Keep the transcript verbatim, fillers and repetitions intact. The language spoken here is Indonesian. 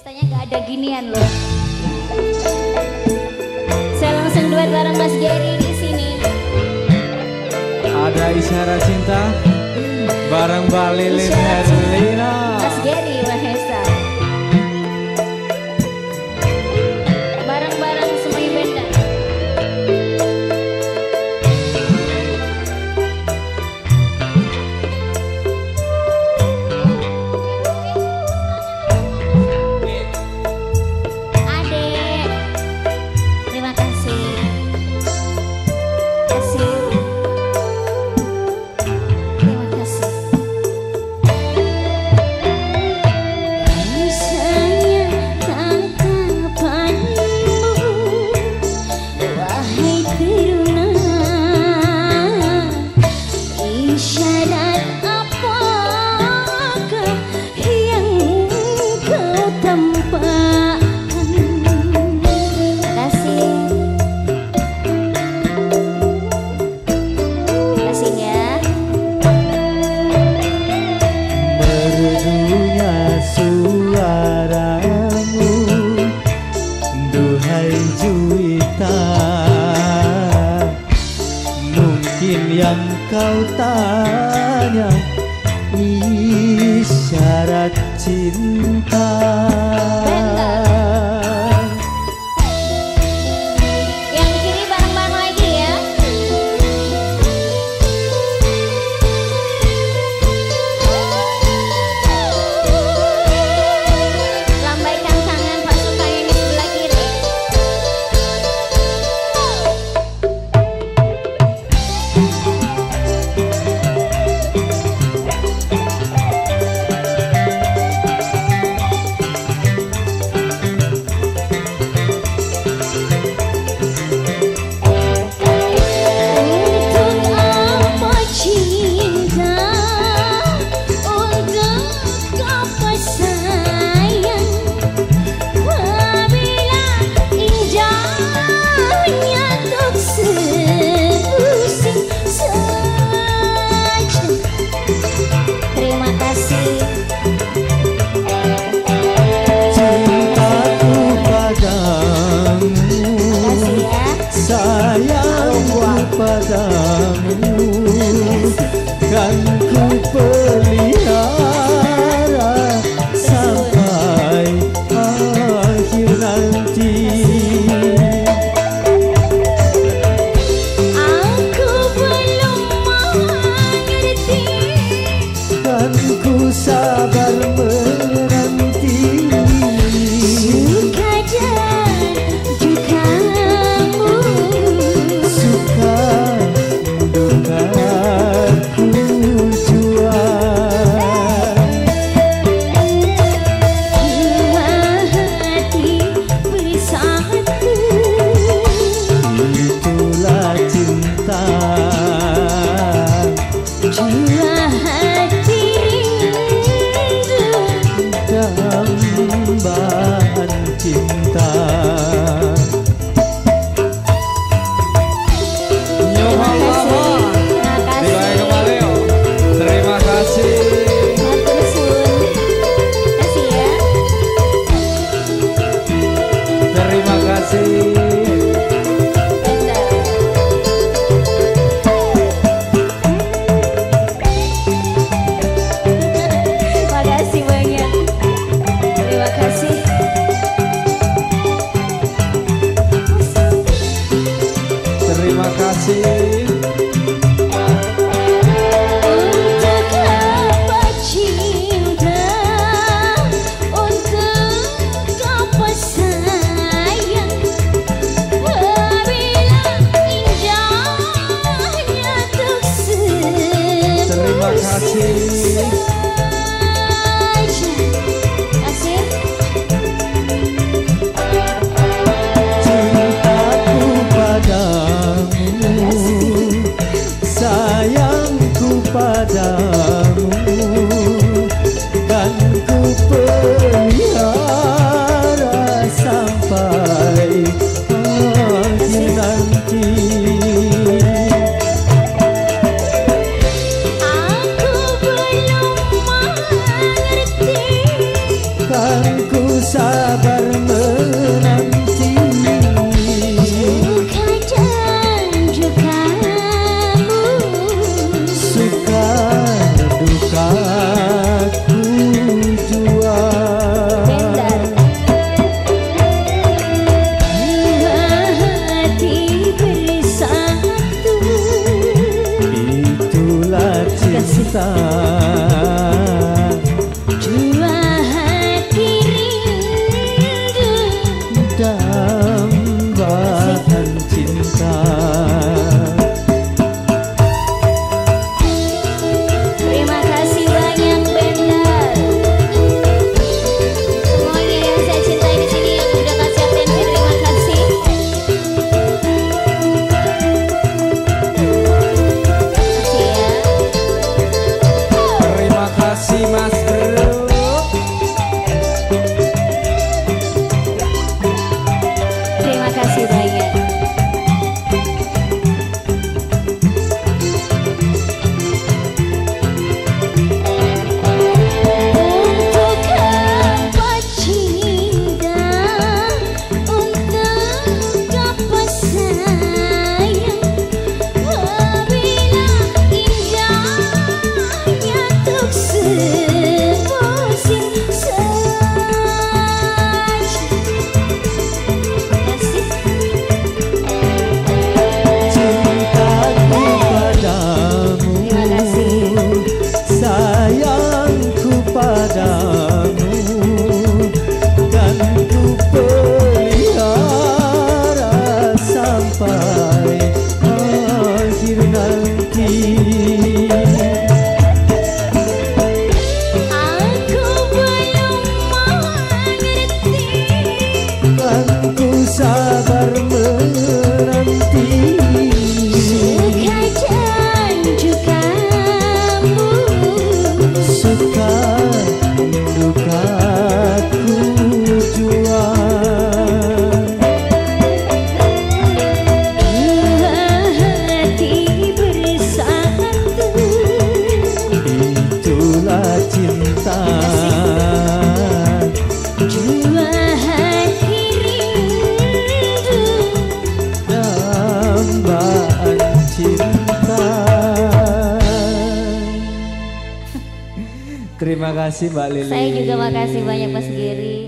Katanya gak ada ginian loh. Saya langsung duet bareng Mas Gary di sini. Ada isyarat cinta bareng Mbak Lilin Herlina. Mas Gary Mahesa. Bareng-bareng semuanya benda. Yang kau tanya isyarat cinta. Yang kiri bareng-bareng lagi ya. Lambaikan tangan pasukan yang di sebelah kiri. Padamu kan ku pelihara sampai akhir nanti. Aku belum mengerti, kan ku sabar menanti. suka dan dukamu, Suka duka ku jual. dua hati bersatu. Itulah cinta. Dua hati rindu, Dambaan cinta. Terima kasih. Matur suwun. Kasih ya. Terima kasih. Bentar. Makasih banyak. Terima kasih. Terima kasih. Untuk apa cinta, untuk apa sayang, sabar menanti Suka dan dukamu, suka duka ku jua. Bendar. Dua hati bersatu, Itulah cinta. dua hati rindu, Dambaan cinta. terima kasih banyak Bendar. Semuanya yang saya cintai di sini yang udah kasih atensi, terima kasih. Makasih ya. Terima kasih Mas Bro. Terima kasih banyak. Untuk apa cinta, untuk apa sayang, apabila indahnya tuk semusim saja. Cintaku padamu, Terima kasih. sayangku padamu, kan ku pelihara sampai akhir nanti. Aku belum mengerti, Kan ku sabar menanti suka dan dukamu, suka duka ku jua. dua hati bersatu, Itulah cinta. dua hati rindu, Dambaan cinta. Terima kasih Mbak Lili. saya juga makasih banyak Mas Giri.